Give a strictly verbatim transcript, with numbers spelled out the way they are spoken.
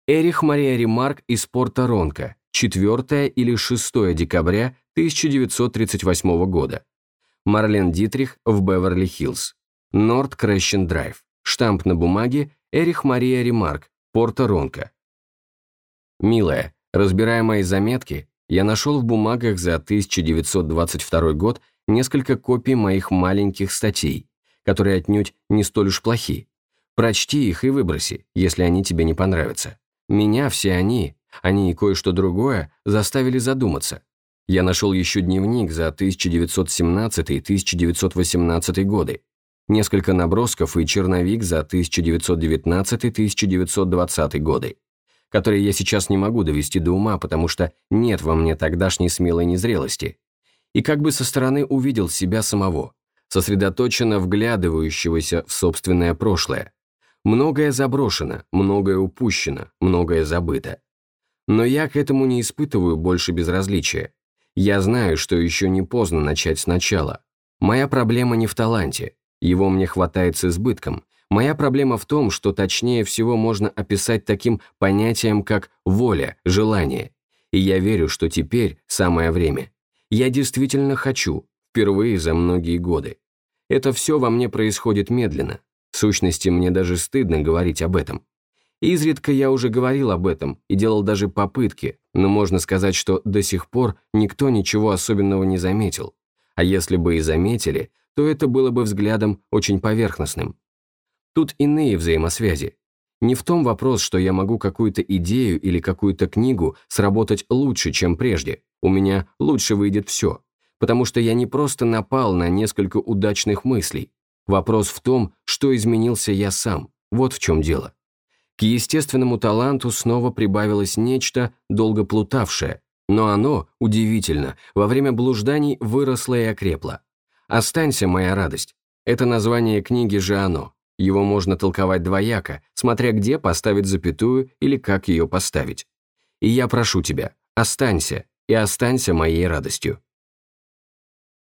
Эрих Мария Ремарк из Порто-Ронко, четвёртое или шестое декабря тысяча девятьсот тридцать восьмого года. Марлен Дитрих в Беверли-Хиллз. Норд Крещен Драйв. Штамп на бумаге Эрих Мария Ремарк, Порто-Ронко. Милая, разбирая мои заметки, я нашел в бумагах за тысяча девятьсот двадцать второй год несколько копий моих маленьких статей, которые отнюдь не столь уж плохи. Прочти их и выброси, если они тебе не понравятся. Меня все они, они и кое-что другое, заставили задуматься. Я нашел еще дневник за тысяча девятьсот семнадцатый — тысяча девятьсот восемнадцатый годы, несколько набросков и черновик за тысяча девятьсот девятнадцатый — тысяча девятьсот двадцатый годы, которые я сейчас не могу довести до ума, потому что нет во мне тогдашней смелой незрелости. И как бы со стороны увидел себя самого, сосредоточенно вглядывающегося в собственное прошлое. Многое заброшено, многое упущено, многое забыто. Но я к этому не испытываю больше безразличия. Я знаю, что еще не поздно начать сначала. Моя проблема не в таланте, его мне хватает с избытком. Моя проблема в том, что точнее всего можно описать таким понятием, как воля, желание. И я верю, что теперь самое время. Я действительно хочу, впервые за многие годы. Это все во мне происходит медленно. В сущности, мне даже стыдно говорить об этом. Изредка я уже говорил об этом и делал даже попытки, но можно сказать, что до сих пор никто ничего особенного не заметил. А если бы и заметили, то это было бы взглядом очень поверхностным. Тут иные взаимосвязи. Не в том вопрос, что я могу какую-то идею или какую-то книгу сработать лучше, чем прежде. У меня лучше выйдет все. Потому что я не просто напал на несколько удачных мыслей. Вопрос в том, что изменился я сам. Вот в чем дело. К естественному таланту снова прибавилось нечто, долго плутавшее. Но оно, удивительно, во время блужданий выросло и окрепло. «Останься, моя радость». Это название книги же оно. Его можно толковать двояко, смотря где поставить запятую или как ее поставить. И я прошу тебя, останься, и останься моей радостью.